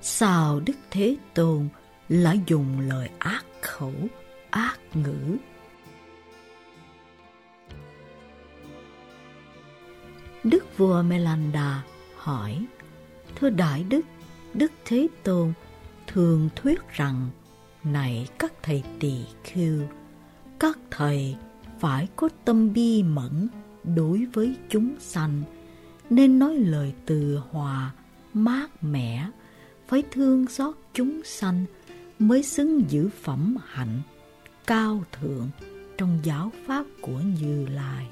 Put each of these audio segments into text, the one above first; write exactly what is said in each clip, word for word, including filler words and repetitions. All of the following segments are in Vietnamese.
Sao Đức Thế Tôn lại dùng lời ác khẩu, ác ngữ? Đức vua Melanda hỏi: Thưa Đại Đức, Đức Thế Tôn thường thuyết rằng: Này các thầy tỳ khưu, các thầy phải có tâm bi mẫn đối với chúng sanh, nên nói lời từ hòa, mát mẻ, phải thương xót chúng sanh mới xứng giữ phẩm hạnh cao thượng trong giáo pháp của Như Lai.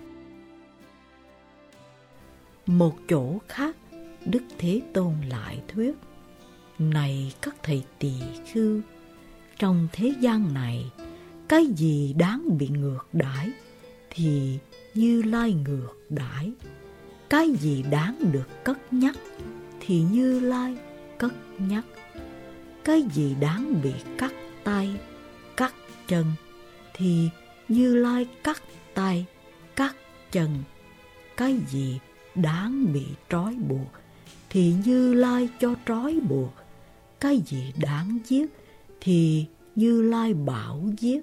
Một chỗ khác, Đức Thế Tôn lại thuyết: Này các thầy tỳ khưu, trong thế gian này, cái gì đáng bị ngược đãi thì Như Lai ngược đãi, cái gì đáng được cất nhắc thì Như Lai cất nhắc, cái gì đáng bị cắt tay, cắt chân thì Như Lai cắt tay, cắt chân, cái gì đáng bị trói buộc thì Như Lai cho trói buộc, cái gì đáng giết thì Như Lai bảo giết.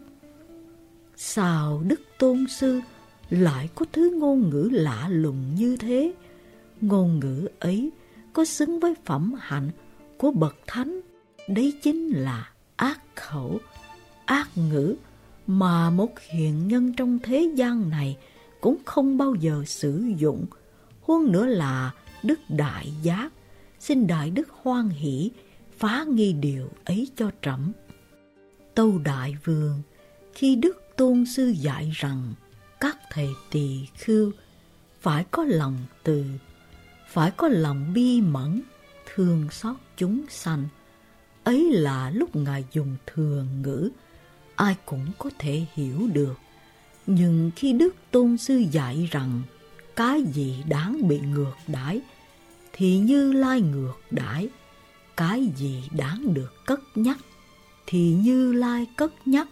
Sao Đức Tôn Sư lại có thứ ngôn ngữ lạ lùng như thế? Ngôn ngữ ấy có xứng với phẩm hạnh của bậc thánh? Đấy chính là ác khẩu, ác ngữ mà một hiền nhân trong thế gian này cũng không bao giờ sử dụng. Huống nữa là Đức Đại Giác, xin Đại Đức hoan hỷ phá nghi điều ấy cho trẫm. Tâu Đại Vương, khi Đức Tôn Sư dạy rằng các thầy tỳ khưu phải có lòng từ, phải có lòng bi mẫn, thương xót chúng sanh, ấy là lúc Ngài dùng thường ngữ, ai cũng có thể hiểu được. Nhưng khi Đức Tôn Sư dạy rằng cái gì đáng bị ngược đãi thì Như Lai ngược đãi, cái gì đáng được cất nhắc thì Như Lai cất nhắc,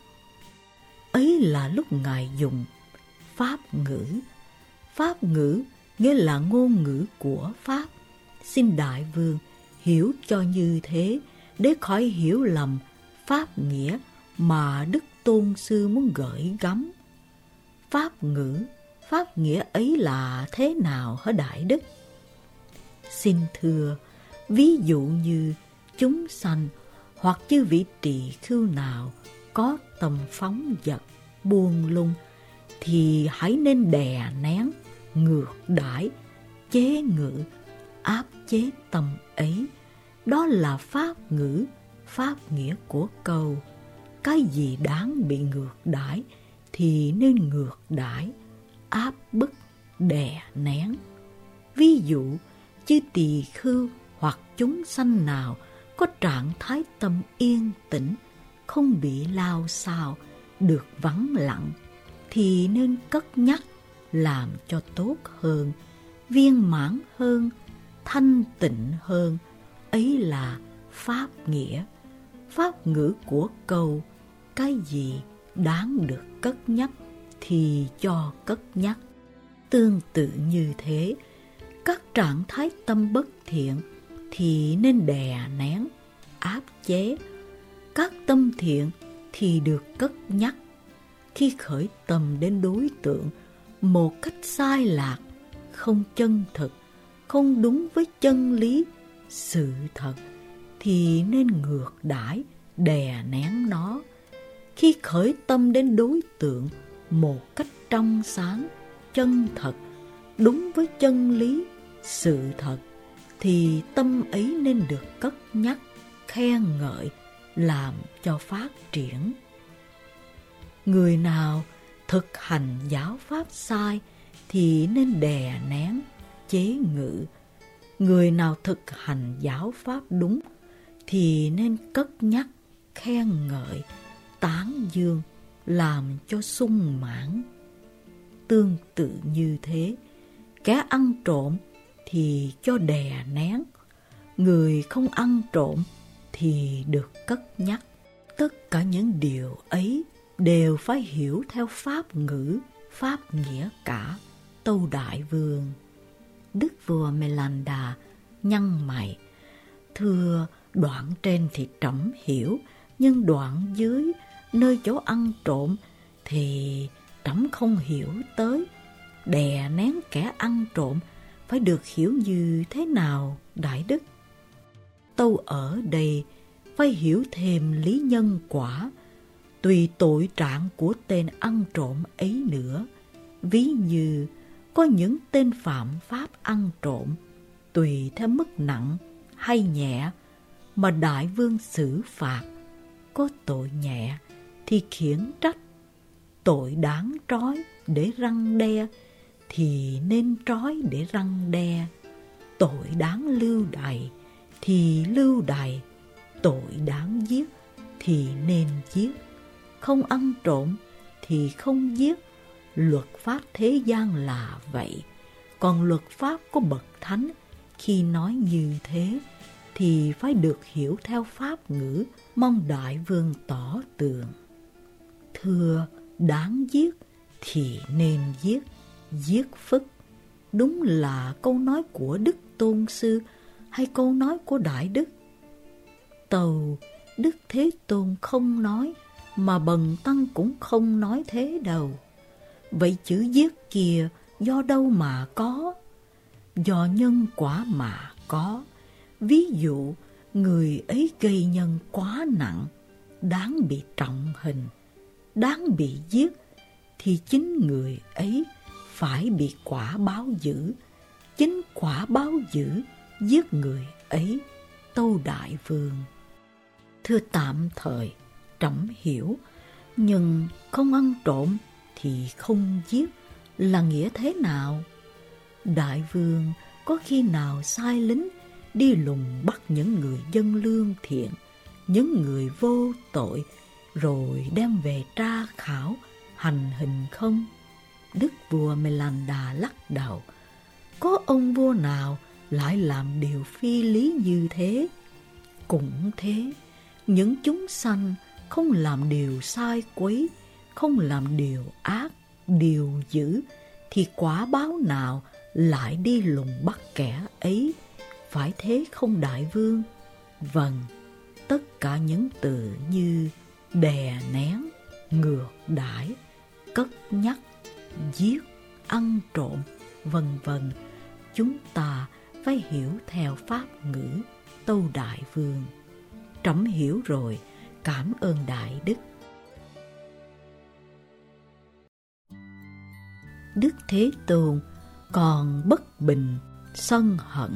ấy là lúc Ngài dùng pháp ngữ. Pháp ngữ nghĩa là ngôn ngữ của Pháp. Xin Đại Vương hiểu cho như thế, để khỏi hiểu lầm pháp nghĩa mà Đức Tôn Sư muốn gửi gắm. Pháp ngữ, pháp nghĩa ấy là thế nào hả Đại Đức? Xin thưa, ví dụ như chúng sanh hoặc chư vị tỳ khưu nào có tâm phóng dật, buông lung, thì hãy nên đè nén, ngược đãi, chế ngự, áp chế tâm ấy. Đó là pháp ngữ, pháp nghĩa của câu. Cái gì đáng bị ngược đãi thì nên ngược đãi, áp bức, đè nén. Ví dụ, chư tỳ khưu hoặc chúng sanh nào có trạng thái tâm yên tĩnh, không bị lao xao, được vắng lặng, thì nên cất nhắc, làm cho tốt hơn, viên mãn hơn, thanh tịnh hơn. Ấy là pháp nghĩa, pháp ngữ của câu. Cái gì đáng được cất nhắc thì cho cất nhắc. Tương tự như thế, các trạng thái tâm bất thiện thì nên đè nén, áp chế. Các tâm thiện thì được cất nhắc. Khi khởi tâm đến đối tượng một cách sai lạc, không chân thực, không đúng với chân lý, sự thật, thì nên ngược đãi, đè nén nó. Khi khởi tâm đến đối tượng một cách trong sáng, chân thật, đúng với chân lý, sự thật, thì tâm ấy nên được cất nhắc, khen ngợi, làm cho phát triển. Người nào thực hành giáo pháp sai thì nên đè nén, chế ngự. Người nào thực hành giáo pháp đúng thì nên cất nhắc, khen ngợi, tán dương, làm cho sung mãn. Tương tự như thế, kẻ ăn trộm thì cho đè nén, người không ăn trộm thì được cất nhắc. Tất cả những điều ấy đều phải hiểu theo pháp ngữ, pháp nghĩa cả. Tâu Đại Vương. Đức vua Melanda nhăn mày: Thưa, Đoạn trên thì trẫm hiểu, nhưng đoạn dưới, nơi chỗ ăn trộm, thì trẫm không hiểu tới. Đè nén kẻ ăn trộm phải được hiểu như thế nào, đại đức? Tâu ở đây phải hiểu thêm lý nhân quả, tùy tội trạng của tên ăn trộm ấy nữa. Ví như có những tên phạm pháp ăn trộm, tùy theo mức nặng hay nhẹ mà đại vương xử phạt. Có tội nhẹ thì khiển trách, tội đáng trói để răn đe thì nên trói để răn đe, tội đáng lưu đày thì lưu đày, tội đáng giết thì nên giết, không ăn trộm thì không giết. Luật pháp thế gian là vậy, còn luật pháp của bậc thánh khi nói như thế thì phải được hiểu theo pháp ngữ, mong đại vương tỏ tường. Thưa, đáng giết thì nên giết, giết phức. Đúng là câu nói của Đức Tôn Sư hay câu nói của Đại Đức? Tâu, Đức Thế Tôn không nói, mà Bần Tăng cũng không nói thế đâu. Vậy chữ giết kia do đâu mà có? Do nhân quả mà có. Ví dụ, người ấy gây nhân quá nặng, đáng bị trọng hình, đáng bị giết, thì chính người ấy phải bị quả báo dữ. Chính quả báo dữ giết người ấy, tâu đại vương. Thưa, tạm thời trẫm hiểu, nhưng không ăn trộm thì không giết là nghĩa thế nào? Đại vương có khi nào sai lính đi lùng bắt những người dân lương thiện, những người vô tội, rồi đem về tra khảo, hành hình không? Đức vua Melanda lắc đầu. Có ông vua nào lại làm điều phi lý như thế? Cũng thế, những chúng sanh không làm điều sai quấy, không làm điều ác, điều dữ, thì quả báo nào lại đi lùng bắt kẻ ấy? Phải thế không đại vương? Vâng, tất cả những từ như đè nén, ngược đãi, cất nhắc, giết, ăn trộm, vân vân, chúng ta phải hiểu theo pháp ngữ, tâu đại vương. Trẫm hiểu rồi, cảm ơn đại đức. Đức Thế Tôn còn bất bình, sân hận.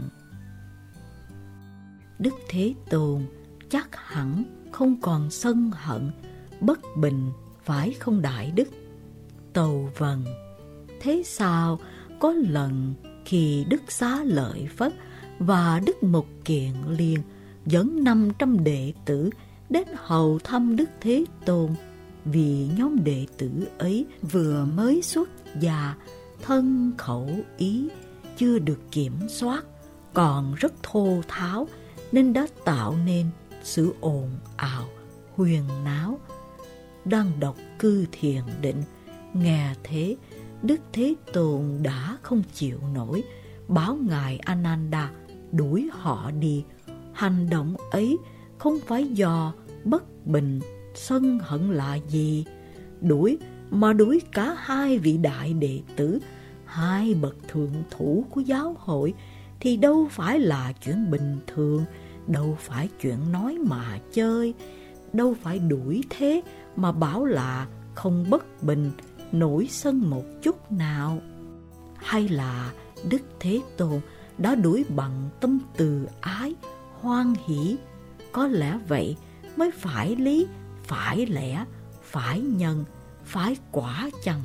Đức Thế Tôn chắc hẳn không còn sân hận, bất bình, phải không đại đức? Tâu vâng. Thế sao có lần khi Đức Xá Lợi Phất và Đức Mục Kiền Liên dẫn năm trăm đệ tử đến hầu thăm Đức Thế Tôn, vì nhóm đệ tử ấy vừa mới xuất gia, thân khẩu ý chưa được kiểm soát, còn rất thô tháo, nên đã tạo nên sự ồn ào, huyền náo. Đang đọc cư thiền định, nghe thế, Đức Thế Tôn đã không chịu nổi, bảo ngài Ananda đuổi họ đi. Hành động ấy không phải do bất bình, sân hận là gì? Đuổi mà đuổi cả hai vị đại đệ tử, hai bậc thượng thủ của giáo hội, thì đâu phải là chuyện bình thường, đâu phải chuyện nói mà chơi, đâu phải đuổi thế mà bảo là không bất bình, nổi sân một chút nào. Hay là Đức Thế Tôn đã đuổi bằng tâm từ ái, hoan hỷ? Có lẽ vậy mới phải lý, phải lẽ, phải nhân, phải quả chăng?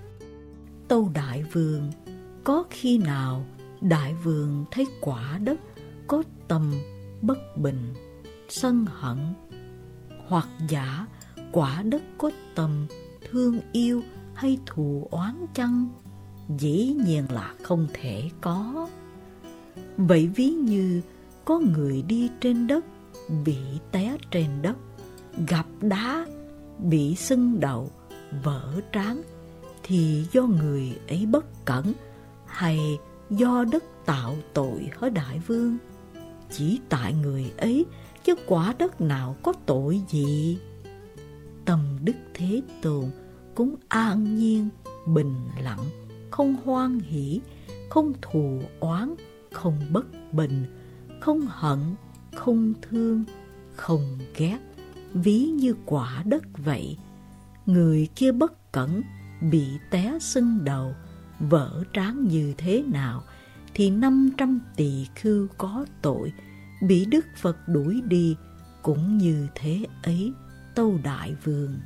Tâu đại vương, có khi nào đại vương thấy quả đất có tâm bất bình, sân hận, hoặc giả quả đất có tâm thương yêu hay thù oán chăng? Dĩ nhiên là không thể có. Vậy ví như có người đi trên đất, bị té trên đất, gặp đá, bị sưng đầu, vỡ trán, thì do người ấy bất cẩn, hay do đất tạo tội hỡi đại vương? Chỉ tại người ấy chứ quả đất nào có tội gì. Tâm Đức Thế Tôn cũng an nhiên, bình lặng, không hoan hỷ, không thù oán, không bất bình, không hận, không thương, không ghét, ví như quả đất vậy. Người kia bất cẩn, bị té sưng đầu, vỡ trán như thế nào, thì năm trăm tỳ khưu có tội, bị Đức Phật đuổi đi, cũng như thế ấy, tâu Đại Vương.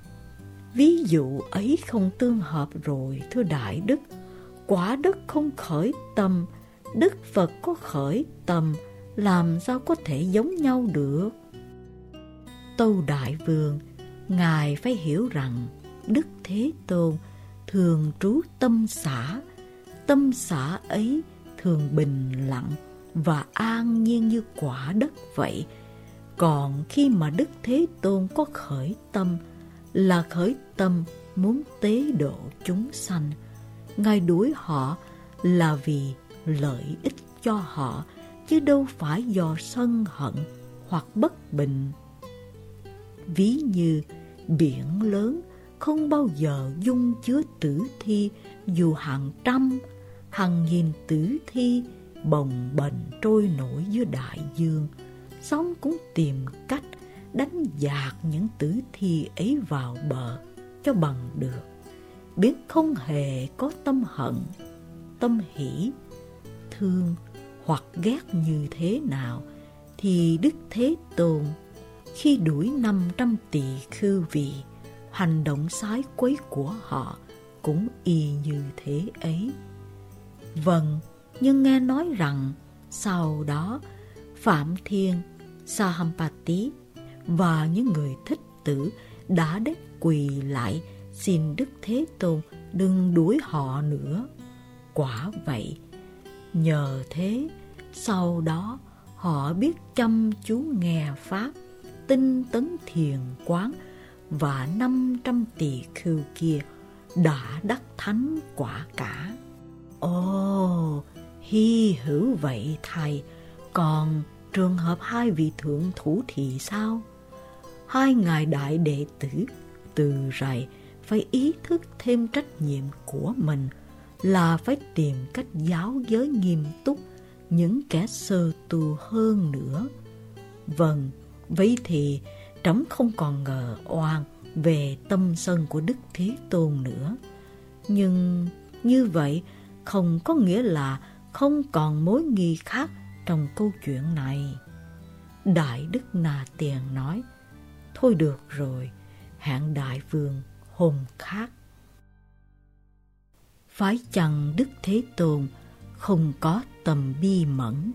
Ví dụ ấy không tương hợp rồi, thưa Đại Đức. Quả đất không khởi tâm, Đức Phật có khởi tâm, làm sao có thể giống nhau được? Tâu Đại Vương, Ngài phải hiểu rằng Đức Thế Tôn thường trú tâm xã. Tâm xã ấy thường bình lặng và an nhiên như quả đất vậy. Còn khi mà Đức Thế Tôn có khởi tâm, là khởi tâm muốn tế độ chúng sanh. Ngài đuổi họ là vì lợi ích cho họ, chứ đâu phải do sân hận hoặc bất bình. Ví như biển lớn không bao giờ dung chứa tử thi, dù hàng trăm, hàng nghìn tử thi bồng bềnh trôi nổi dưới đại dương, sóng cũng tìm cách đánh dạt những tử thi ấy vào bờ cho bằng được. Biết không hề có tâm hận, tâm hỷ, thương hoặc ghét như thế nào, thì Đức Thế Tôn khi đuổi năm trăm tỳ khưu vì hành động sái quấy của họ cũng y như thế ấy. Vâng, nhưng nghe nói rằng sau đó Phạm Thiên, Sahampati và những người thích tử đã đến quỳ lại xin Đức Thế Tôn đừng đuổi họ nữa. Quả vậy, nhờ thế, sau đó họ biết chăm chú nghe Pháp, tinh tấn thiền quán, và năm trăm tỳ khưu kia đã đắc thánh quả cả. Ồ, hy hữu vậy thầy. Còn trường hợp hai vị thượng thủ thì sao? Hai ngài đại đệ tử từ rày phải ý thức thêm trách nhiệm của mình, là phải tìm cách giáo giới nghiêm túc những kẻ sơ tu hơn nữa. Vâng, vậy thì trẫm không còn ngờ oan về tâm sân của Đức Thế Tôn nữa. Nhưng như vậy không có nghĩa là không còn mối nghi khác trong câu chuyện này. Đại Đức Na Tiền nói, thôi được rồi, hẹn Đại Vương hôm khác. Phải chăng Đức Thế Tôn không có tầm bi mẫn?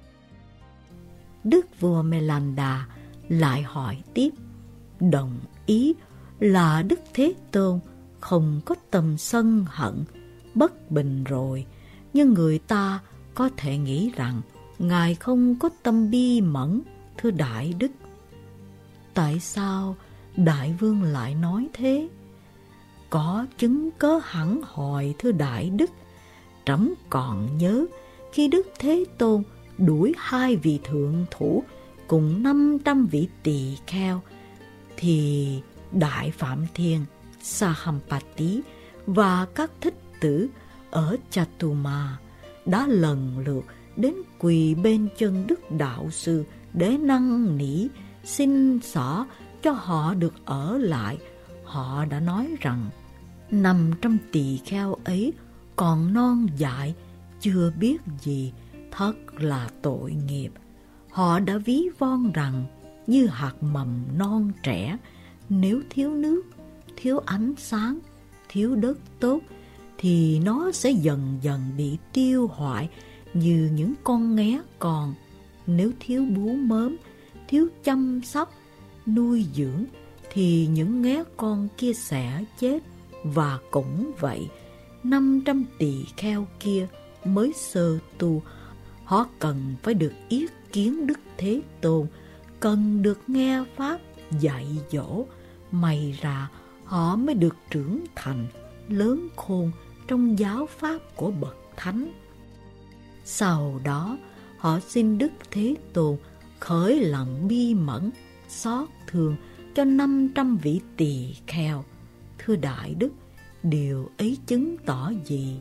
Đức vua Melanda lại hỏi tiếp, đồng ý là Đức Thế Tôn không có tâm sân hận, bất bình rồi, nhưng người ta có thể nghĩ rằng Ngài không có tâm bi mẫn, thưa Đại Đức. Tại sao Đại Vương lại nói thế? Có chứng cớ hẳn hoi, thưa Đại Đức. Trẫm còn nhớ khi Đức Thế Tôn đuổi hai vị thượng thủ cùng năm trăm vị tỳ kheo, thì Đại Phạm Thiên, Sahampati và các thích tử ở Chatuma đã lần lượt đến quỳ bên chân Đức Đạo Sư để năn nỉ xin xỏ cho họ được ở lại. Họ đã nói rằng năm trăm tỳ kheo ấy còn non dại, chưa biết gì, thật là tội nghiệp. Họ đã ví von rằng như hạt mầm non trẻ, nếu thiếu nước, thiếu ánh sáng, thiếu đất tốt, thì nó sẽ dần dần bị tiêu hoại như những con nghé con. Nếu thiếu bú mớm, thiếu chăm sóc, nuôi dưỡng, thì những nghé con kia sẽ chết. Và cũng vậy, năm trăm tỳ kheo kia mới sơ tu, họ cần phải được yết kiến Đức Thế Tôn, cần được nghe Pháp dạy dỗ, may ra họ mới được trưởng thành, lớn khôn trong giáo Pháp của Bậc Thánh. Sau đó, họ xin Đức Thế Tôn khởi lòng bi mẫn, xót thương cho năm trăm vị tỳ kheo. Thưa Đại Đức, điều ấy chứng tỏ gì?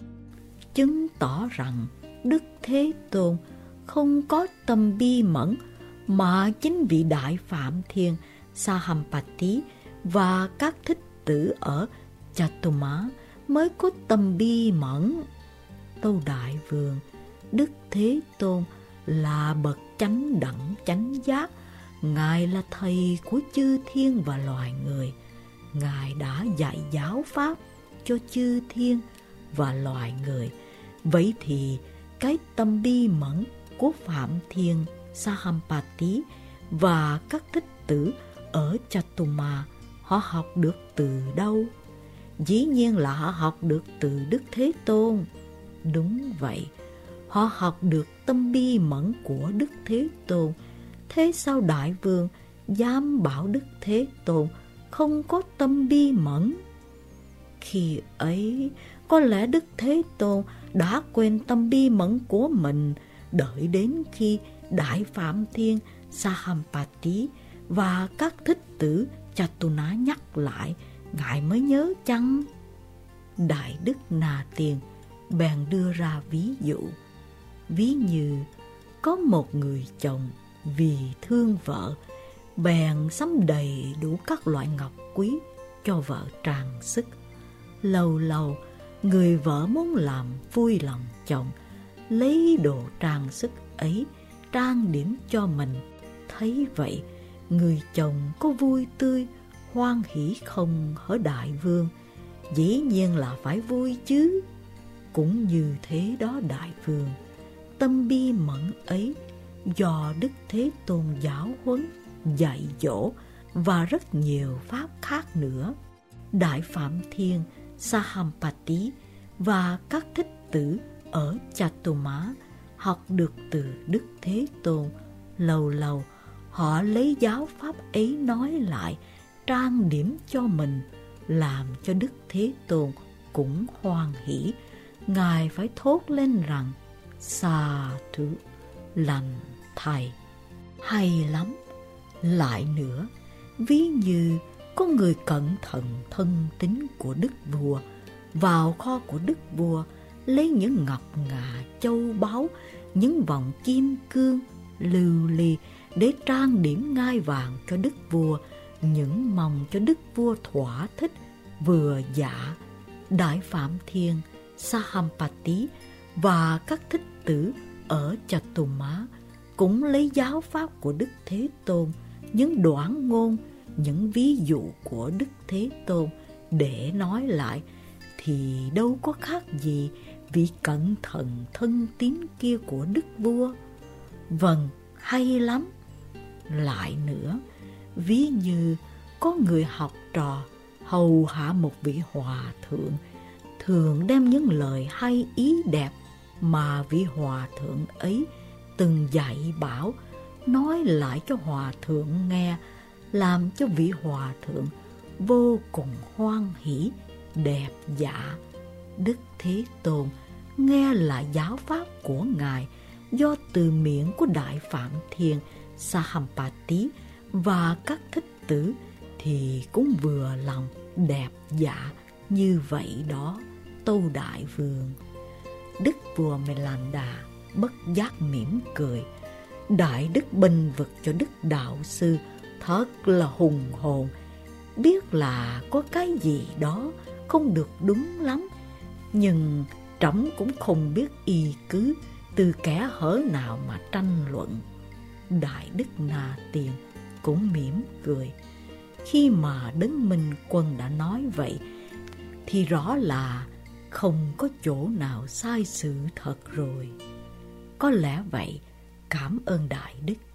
Chứng tỏ rằng Đức Thế Tôn không có tâm bi mẫn, mà chính vị Đại Phạm Thiên Sahampati và các thích tử ở Chatumma mới có tâm bi mẫn. Tâu Đại Vương, Đức Thế Tôn là bậc chánh đẳng chánh giác, Ngài là thầy của chư thiên và loài người. Ngài đã dạy giáo pháp cho chư thiên và loài người. Vậy thì cái tâm bi mẫn của Phạm Thiên Sahampati và các thích tử ở Chatumma họ học được từ đâu? Dĩ nhiên là họ học được từ Đức Thế Tôn. Đúng vậy, họ học được tâm bi mẫn của Đức Thế Tôn. Thế sao Đại Vương dám bảo Đức Thế Tôn không có tâm bi mẫn? Khi ấy, có lẽ Đức Thế Tôn đã quên tâm bi mẫn của mình, đợi đến khi Đại Phạm Thiên Sahampati và các thích tử Chatuna nhắc lại, Ngài mới nhớ chăng? Đại Đức Na Tiên bèn đưa ra ví dụ. Ví như có một người chồng vì thương vợ, bèn sắm đầy đủ các loại ngọc quý cho vợ trang sức. Lâu lâu, người vợ muốn làm vui lòng chồng, lấy đồ trang sức ấy trang điểm cho mình. Thấy vậy, người chồng có vui tươi, hoan hỷ không hở Đại Vương? Dĩ nhiên là phải vui chứ. Cũng như thế đó Đại Vương, tâm bi mẫn ấy do Đức Thế Tôn giáo huấn, dạy dỗ và rất nhiều pháp khác nữa. Đại Phạm Thiên Sahampati và các thích tử ở Chatumma học được từ Đức Thế Tôn. Lâu lâu họ lấy giáo pháp ấy nói lại, trang điểm cho mình, làm cho Đức Thế Tôn cũng hoan hỷ. Ngài phải thốt lên rằng: Sa thú, lành thầy. Hay lắm. Lại nữa, ví như có người cẩn thận thân tín của đức vua, vào kho của đức vua lấy những ngọc ngà châu báu, những vòng kim cương, lưu ly để trang điểm ngai vàng cho đức vua, những mong cho đức vua thỏa thích vừa dạ. Đại Phạm Thiên Sahampati và các thích tử ở Chatumma cũng lấy giáo pháp của Đức Thế Tôn, những đoạn ngôn, những ví dụ của Đức Thế Tôn để nói lại, thì đâu có khác gì vị cẩn thận thân tín kia của đức vua. Vâng, hay lắm. Lại nữa, ví như có người học trò hầu hạ một vị hòa thượng, thường đem những lời hay ý đẹp mà vị hòa thượng ấy từng dạy bảo nói lại cho hòa thượng nghe, làm cho vị hòa thượng vô cùng hoan hỷ, đẹp dạ. Đức Thế Tôn nghe là giáo pháp của Ngài do từ miệng của Đại Phạm Thiên Sahampati và các thích tử thì cũng vừa lòng, đẹp dạ như vậy đó, Tâu Đại Vương. Đức vua Melanda bất giác mỉm cười. Đại đức bênh vực cho Đức Đạo Sư thật là hùng hồn, biết là có cái gì đó không được đúng lắm, nhưng trẫm cũng không biết y cứ từ kẻ hở nào mà tranh luận. Đại Đức Na Tiên cũng mỉm cười. Khi mà Đấng Minh Quân đã nói vậy thì rõ là không có chỗ nào sai sự thật rồi. Có lẽ vậy, cảm ơn Đại Đức.